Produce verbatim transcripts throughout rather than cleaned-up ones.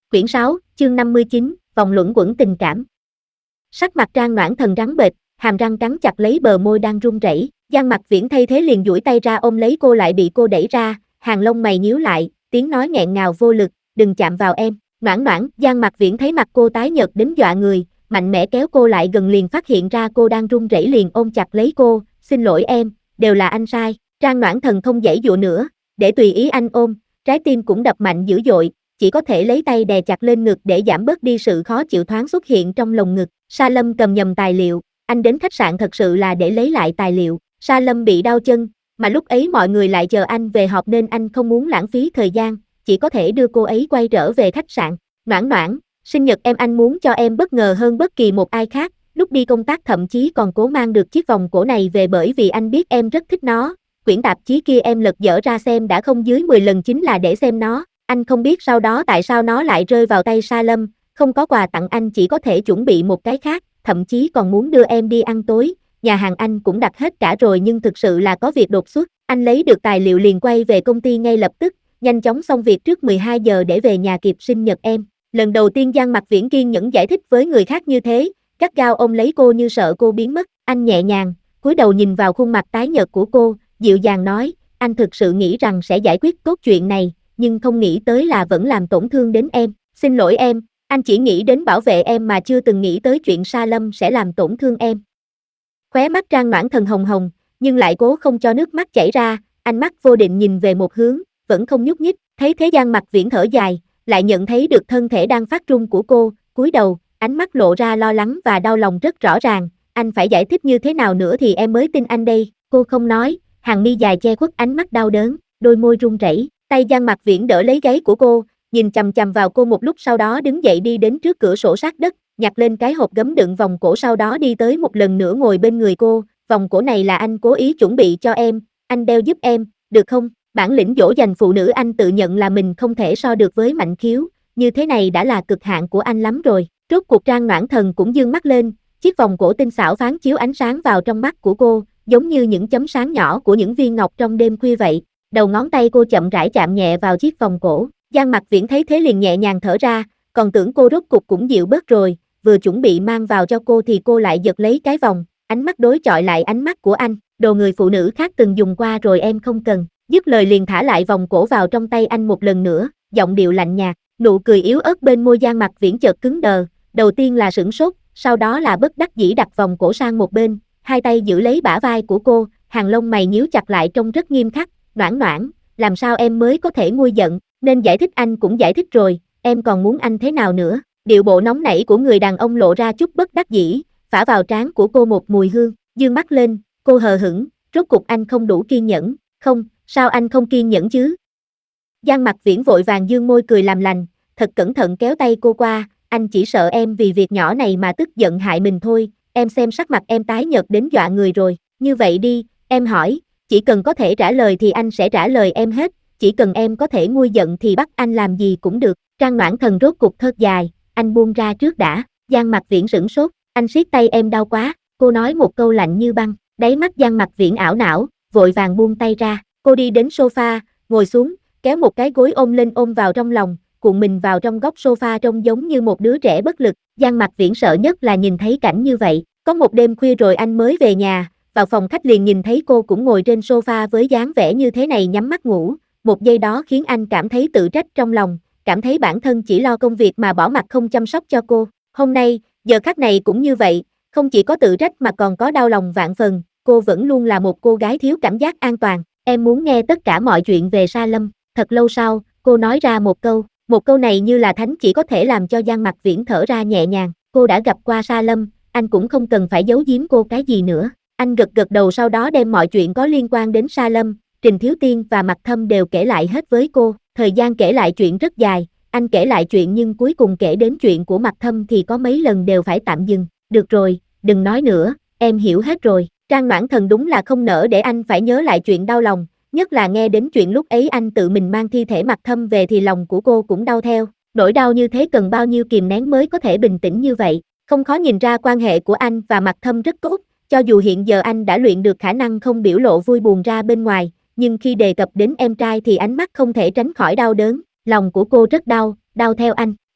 Quyển sáu, chương năm mươi chín, vòng luẩn quẩn tình cảm. Sắc mặt Trang Noãn Thần trắng bệch, hàm răng cắn chặt lấy bờ môi đang run rẩy. Giang Mặc Viễn thay thế liền duỗi tay ra ôm lấy cô lại bị cô đẩy ra, hàng lông mày nhíu lại, tiếng nói nghẹn ngào vô lực, đừng chạm vào em. Noãn Noãn, Giang Mặc Viễn thấy mặt cô tái nhợt đến dọa người, mạnh mẽ kéo cô lại gần liền phát hiện ra cô đang run rẩy liền ôm chặt lấy cô, xin lỗi em, đều là anh sai. Trang Noãn Thần không giãy dụa nữa, để tùy ý anh ôm, trái tim cũng đập mạnh dữ dội, chỉ có thể lấy tay đè chặt lên ngực để giảm bớt đi sự khó chịu thoáng xuất hiện trong lồng ngực. Sa Lâm cầm nhầm tài liệu, anh đến khách sạn thật sự là để lấy lại tài liệu. Sa Lâm bị đau chân, mà lúc ấy mọi người lại chờ anh về họp nên anh không muốn lãng phí thời gian, chỉ có thể đưa cô ấy quay trở về khách sạn. Noãn Noãn, sinh nhật em anh muốn cho em bất ngờ hơn bất kỳ một ai khác, lúc đi công tác thậm chí còn cố mang được chiếc vòng cổ này về bởi vì anh biết em rất thích nó. Quyển tạp chí kia em lật dở ra xem đã không dưới mười lần chính là để xem nó. Anh không biết sau đó tại sao nó lại rơi vào tay Sa Lâm, không có quà tặng anh chỉ có thể chuẩn bị một cái khác, thậm chí còn muốn đưa em đi ăn tối, nhà hàng anh cũng đặt hết cả rồi nhưng thực sự là có việc đột xuất, anh lấy được tài liệu liền quay về công ty ngay lập tức, nhanh chóng xong việc trước mười hai giờ để về nhà kịp sinh nhật em. Lần đầu tiên Giang Mặc Viễn kiên nhẫn giải thích với người khác như thế, gắt gao ôm lấy cô như sợ cô biến mất, anh nhẹ nhàng, cúi đầu nhìn vào khuôn mặt tái nhợt của cô, dịu dàng nói, anh thực sự nghĩ rằng sẽ giải quyết tốt chuyện này, nhưng không nghĩ tới là vẫn làm tổn thương đến em, xin lỗi em, anh chỉ nghĩ đến bảo vệ em mà chưa từng nghĩ tới chuyện Sa Lâm sẽ làm tổn thương em. Khóe mắt Trang Noãn Thần hồng hồng, nhưng lại cố không cho nước mắt chảy ra, ánh mắt vô định nhìn về một hướng, vẫn không nhúc nhích, thấy thế Giang Mặc Viễn thở dài, lại nhận thấy được thân thể đang phát run của cô, cúi đầu, ánh mắt lộ ra lo lắng và đau lòng rất rõ ràng, anh phải giải thích như thế nào nữa thì em mới tin anh đây, cô không nói, hàng mi dài che khuất ánh mắt đau đớn, đôi môi run rẩy, tay Giang Mặc Viễn đỡ lấy gáy của cô, nhìn chằm chằm vào cô một lúc sau đó đứng dậy đi đến trước cửa sổ sát đất, nhặt lên cái hộp gấm đựng vòng cổ sau đó đi tới một lần nữa ngồi bên người cô, vòng cổ này là anh cố ý chuẩn bị cho em, anh đeo giúp em, được không? Bản lĩnh dỗ dành phụ nữ anh tự nhận là mình không thể so được với Mạnh Khiếu, như thế này đã là cực hạn của anh lắm rồi. Rốt cuộc Trang Noãn Thần cũng dương mắt lên, chiếc vòng cổ tinh xảo phán chiếu ánh sáng vào trong mắt của cô, giống như những chấm sáng nhỏ của những viên ngọc trong đêm khuya vậy. Đầu ngón tay cô chậm rãi chạm nhẹ vào chiếc vòng cổ, Giang Mặc Viễn thấy thế liền nhẹ nhàng thở ra, còn tưởng cô rốt cục cũng dịu bớt rồi, vừa chuẩn bị mang vào cho cô thì cô lại giật lấy cái vòng, ánh mắt đối chọi lại ánh mắt của anh, đồ người phụ nữ khác từng dùng qua rồi em không cần, dứt lời liền thả lại vòng cổ vào trong tay anh một lần nữa, giọng điệu lạnh nhạt, nụ cười yếu ớt bên môi Giang Mặc Viễn chợt cứng đờ, đầu tiên là sửng sốt, sau đó là bất đắc dĩ đặt vòng cổ sang một bên, hai tay giữ lấy bả vai của cô, hàng lông mày nhíu chặt lại trông rất nghiêm khắc, Noãn Noãn, làm sao em mới có thể nguôi giận, nên giải thích anh cũng giải thích rồi, em còn muốn anh thế nào nữa, điệu bộ nóng nảy của người đàn ông lộ ra chút bất đắc dĩ, phả vào trán của cô một mùi hương, dương mắt lên, cô hờ hững, rốt cục anh không đủ kiên nhẫn, không, sao anh không kiên nhẫn chứ? Giang Mặc Viễn vội vàng dương môi cười làm lành, thật cẩn thận kéo tay cô qua, anh chỉ sợ em vì việc nhỏ này mà tức giận hại mình thôi, em xem sắc mặt em tái nhợt đến dọa người rồi, như vậy đi, em hỏi, chỉ cần có thể trả lời thì anh sẽ trả lời em hết, chỉ cần em có thể nguôi giận thì bắt anh làm gì cũng được. Trang Noãn Thần rốt cục thớt dài, anh buông ra trước đã, Giang Mặc Viễn sửng sốt, anh siết tay em đau quá, cô nói một câu lạnh như băng, đáy mắt Giang Mặc Viễn ảo não, vội vàng buông tay ra, cô đi đến sofa, ngồi xuống, kéo một cái gối ôm lên ôm vào trong lòng, cuộn mình vào trong góc sofa trông giống như một đứa trẻ bất lực, Giang Mặc Viễn sợ nhất là nhìn thấy cảnh như vậy, có một đêm khuya rồi anh mới về nhà, vào phòng khách liền nhìn thấy cô cũng ngồi trên sofa với dáng vẻ như thế này nhắm mắt ngủ, một giây đó khiến anh cảm thấy tự trách trong lòng, cảm thấy bản thân chỉ lo công việc mà bỏ mặc không chăm sóc cho cô, hôm nay, giờ khắc này cũng như vậy, không chỉ có tự trách mà còn có đau lòng vạn phần, cô vẫn luôn là một cô gái thiếu cảm giác an toàn, em muốn nghe tất cả mọi chuyện về Sa Lâm, thật lâu sau, cô nói ra một câu, một câu này như là thánh chỉ có thể làm cho Giang Mặc Viễn thở ra nhẹ nhàng, cô đã gặp qua Sa Lâm, anh cũng không cần phải giấu giếm cô cái gì nữa, anh gật gật đầu sau đó đem mọi chuyện có liên quan đến Sa Lâm, Trình Thiếu Tiên và Mạc Thâm đều kể lại hết với cô, thời gian kể lại chuyện rất dài, anh kể lại chuyện nhưng cuối cùng kể đến chuyện của Mạc Thâm thì có mấy lần đều phải tạm dừng, được rồi, đừng nói nữa, em hiểu hết rồi, Trang Noãn Thần đúng là không nỡ để anh phải nhớ lại chuyện đau lòng, nhất là nghe đến chuyện lúc ấy anh tự mình mang thi thể Mạc Thâm về thì lòng của cô cũng đau theo, nỗi đau như thế cần bao nhiêu kìm nén mới có thể bình tĩnh như vậy, không khó nhìn ra quan hệ của anh và Mạc Thâm rất tốt, cho dù hiện giờ anh đã luyện được khả năng không biểu lộ vui buồn ra bên ngoài, nhưng khi đề cập đến em trai thì ánh mắt không thể tránh khỏi đau đớn, lòng của cô rất đau, đau theo anh,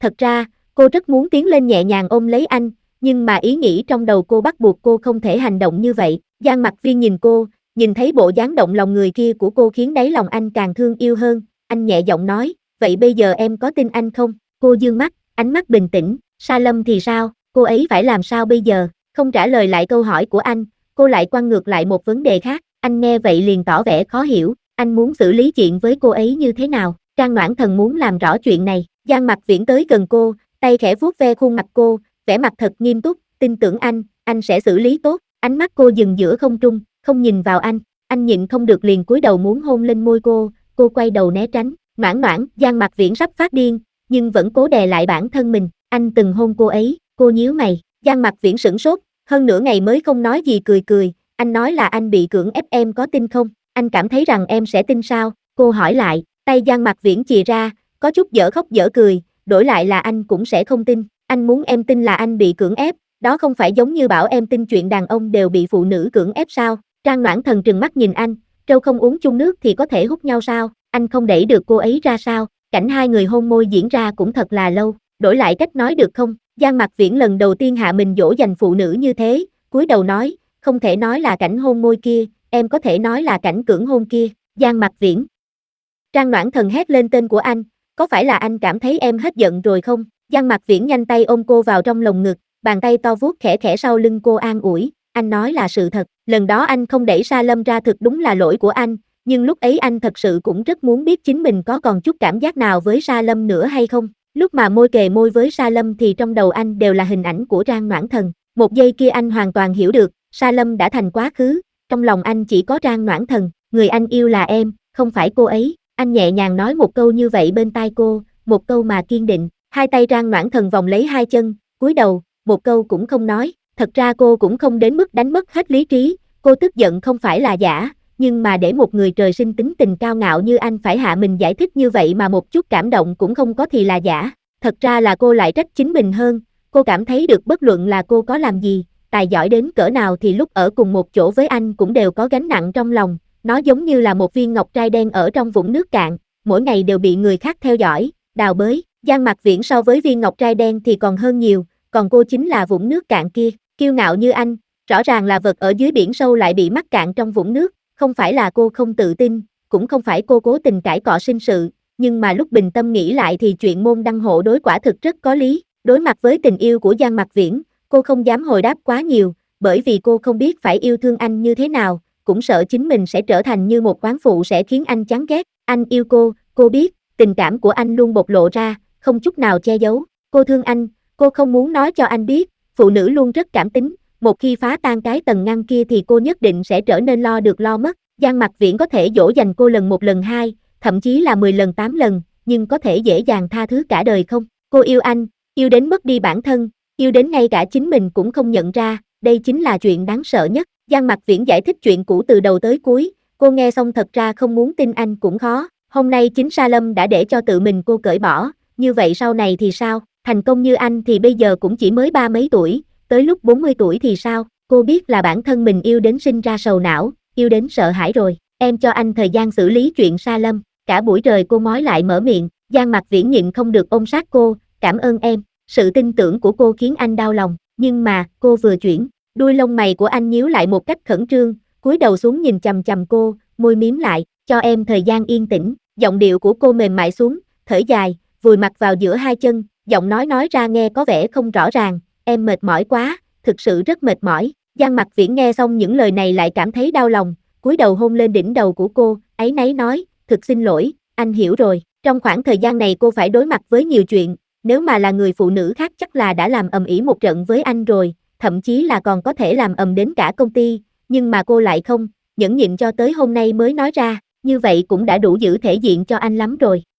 Thật ra, cô rất muốn tiến lên nhẹ nhàng ôm lấy anh, nhưng mà ý nghĩ trong đầu cô bắt buộc cô không thể hành động như vậy. Giang Mặc Viễn nhìn cô, nhìn thấy bộ dáng động lòng người kia của cô khiến đáy lòng anh càng thương yêu hơn. Anh nhẹ giọng nói, vậy bây giờ em có tin anh không? Cô dương mắt, ánh mắt bình tĩnh. Sa Lâm thì sao? Cô ấy phải làm sao bây giờ? Không trả lời lại câu hỏi của anh, cô lại quăng ngược lại một vấn đề khác. Anh nghe vậy liền tỏ vẻ khó hiểu. Anh muốn xử lý chuyện với cô ấy như thế nào? Trang Noãn Thần muốn làm rõ chuyện này. Giang Mặc Viễn tới gần cô, tay khẽ vuốt ve khuôn mặt cô, vẻ mặt thật nghiêm túc, tin tưởng anh, anh sẽ xử lý tốt. Ánh mắt cô dừng giữa không trung, không nhìn vào anh. Anh nhịn không được liền cúi đầu muốn hôn lên môi cô, cô quay đầu né tránh. Noãn Noãn, Giang Mặc Viễn sắp phát điên, nhưng vẫn cố đè lại bản thân mình. Anh từng hôn cô ấy. Cô nhíu mày. Giang Mặc Viễn sửng sốt, hơn nửa ngày mới không nói gì cười cười. Anh nói là anh bị cưỡng ép, em có tin không? Anh cảm thấy rằng em sẽ tin sao? Cô hỏi lại. Tay Giang Mặc Viễn chìa ra, có chút dở khóc dở cười, đổi lại là anh cũng sẽ không tin. Anh muốn em tin là anh bị cưỡng ép, đó không phải giống như bảo em tin chuyện đàn ông đều bị phụ nữ cưỡng ép sao? Trang Noãn Thần trừng mắt nhìn anh, trâu không uống chung nước thì có thể hút nhau sao? Anh không đẩy được cô ấy ra sao? Cảnh hai người hôn môi diễn ra cũng thật là lâu, đổi lại cách nói được không? Giang Mặc Viễn lần đầu tiên hạ mình dỗ dành phụ nữ như thế, cúi đầu nói, không thể nói là cảnh hôn môi kia, em có thể nói là cảnh cưỡng hôn kia. Giang Mặc Viễn. Trang Noãn Thần hét lên tên của anh, có phải là anh cảm thấy em hết giận rồi không? Giang Mặc Viễn nhanh tay ôm cô vào trong lồng ngực, bàn tay to vuốt khẽ khẽ sau lưng cô an ủi, anh nói là sự thật, lần đó anh không đẩy Sa Lâm ra thực đúng là lỗi của anh, nhưng lúc ấy anh thật sự cũng rất muốn biết chính mình có còn chút cảm giác nào với Sa Lâm nữa hay không. Lúc mà môi kề môi với Sa Lâm thì trong đầu anh đều là hình ảnh của Trang Noãn Thần, một giây kia anh hoàn toàn hiểu được, Sa Lâm đã thành quá khứ, trong lòng anh chỉ có Trang Noãn Thần, người anh yêu là em, không phải cô ấy. Anh nhẹ nhàng nói một câu như vậy bên tai cô, một câu mà kiên định. Hai tay Trang Noãn Thần vòng lấy hai chân, cúi đầu, một câu cũng không nói. Thật ra cô cũng không đến mức đánh mất hết lý trí, cô tức giận không phải là giả, nhưng mà để một người trời sinh tính tình cao ngạo như anh phải hạ mình giải thích như vậy mà một chút cảm động cũng không có thì là giả. Thật ra là cô lại trách chính mình hơn, cô cảm thấy được bất luận là cô có làm gì, tài giỏi đến cỡ nào thì lúc ở cùng một chỗ với anh cũng đều có gánh nặng trong lòng. Nó giống như là một viên ngọc trai đen ở trong vũng nước cạn, mỗi ngày đều bị người khác theo dõi, đào bới. Giang Mặc Viễn so với viên ngọc trai đen thì còn hơn nhiều, còn cô chính là vũng nước cạn kia, kiêu ngạo như anh, rõ ràng là vật ở dưới biển sâu lại bị mắc cạn trong vũng nước, không phải là cô không tự tin, cũng không phải cô cố tình cãi cọ sinh sự, nhưng mà lúc bình tâm nghĩ lại thì chuyện môn đăng hộ đối quả thực rất có lý. Đối mặt với tình yêu của Giang Mặc Viễn, cô không dám hồi đáp quá nhiều, bởi vì cô không biết phải yêu thương anh như thế nào, cũng sợ chính mình sẽ trở thành như một quán phụ sẽ khiến anh chán ghét. Anh yêu cô, cô biết, tình cảm của anh luôn bộc lộ ra, không chút nào che giấu. Cô thương anh, cô không muốn nói cho anh biết, phụ nữ luôn rất cảm tính, một khi phá tan cái tầng ngăn kia thì cô nhất định sẽ trở nên lo được lo mất. Giang Mặc Viễn có thể dỗ dành cô lần một lần hai, thậm chí là mười lần tám lần, nhưng có thể dễ dàng tha thứ cả đời không? Cô yêu anh, yêu đến mất đi bản thân, yêu đến ngay cả chính mình cũng không nhận ra, đây chính là chuyện đáng sợ nhất. Giang Mặc Viễn giải thích chuyện cũ từ đầu tới cuối, cô nghe xong thật ra không muốn tin anh cũng khó. Hôm nay chính Sa Lâm đã để cho tự mình cô cởi bỏ, như vậy sau này thì sao? Thành công như anh thì bây giờ cũng chỉ mới ba mấy tuổi, tới lúc bốn mươi tuổi thì sao? Cô biết là bản thân mình yêu đến sinh ra sầu não, yêu đến sợ hãi rồi. Em cho anh thời gian xử lý chuyện Sa Lâm. Cả buổi trời cô mói lại mở miệng, Giang Mặc Viễn nhịn không được ôm sát cô, cảm ơn em. Sự tin tưởng của cô khiến anh đau lòng, nhưng mà, cô vừa chuyển, đuôi lông mày của anh nhíu lại một cách khẩn trương, cúi đầu xuống nhìn chằm chằm cô, môi mím lại, cho em thời gian yên tĩnh. Giọng điệu của cô mềm mại xuống, thở dài, vùi mặt vào giữa hai chân, giọng nói nói ra nghe có vẻ không rõ ràng, em mệt mỏi quá, thực sự rất mệt mỏi. Giang Mặc Viễn nghe xong những lời này lại cảm thấy đau lòng, cúi đầu hôn lên đỉnh đầu của cô, áy náy nói, thực xin lỗi, anh hiểu rồi. Trong khoảng thời gian này cô phải đối mặt với nhiều chuyện, nếu mà là người phụ nữ khác chắc là đã làm ầm ĩ một trận với anh rồi, thậm chí là còn có thể làm ầm đến cả công ty, nhưng mà cô lại không, nhẫn nhịn cho tới hôm nay mới nói ra, như vậy cũng đã đủ giữ thể diện cho anh lắm rồi.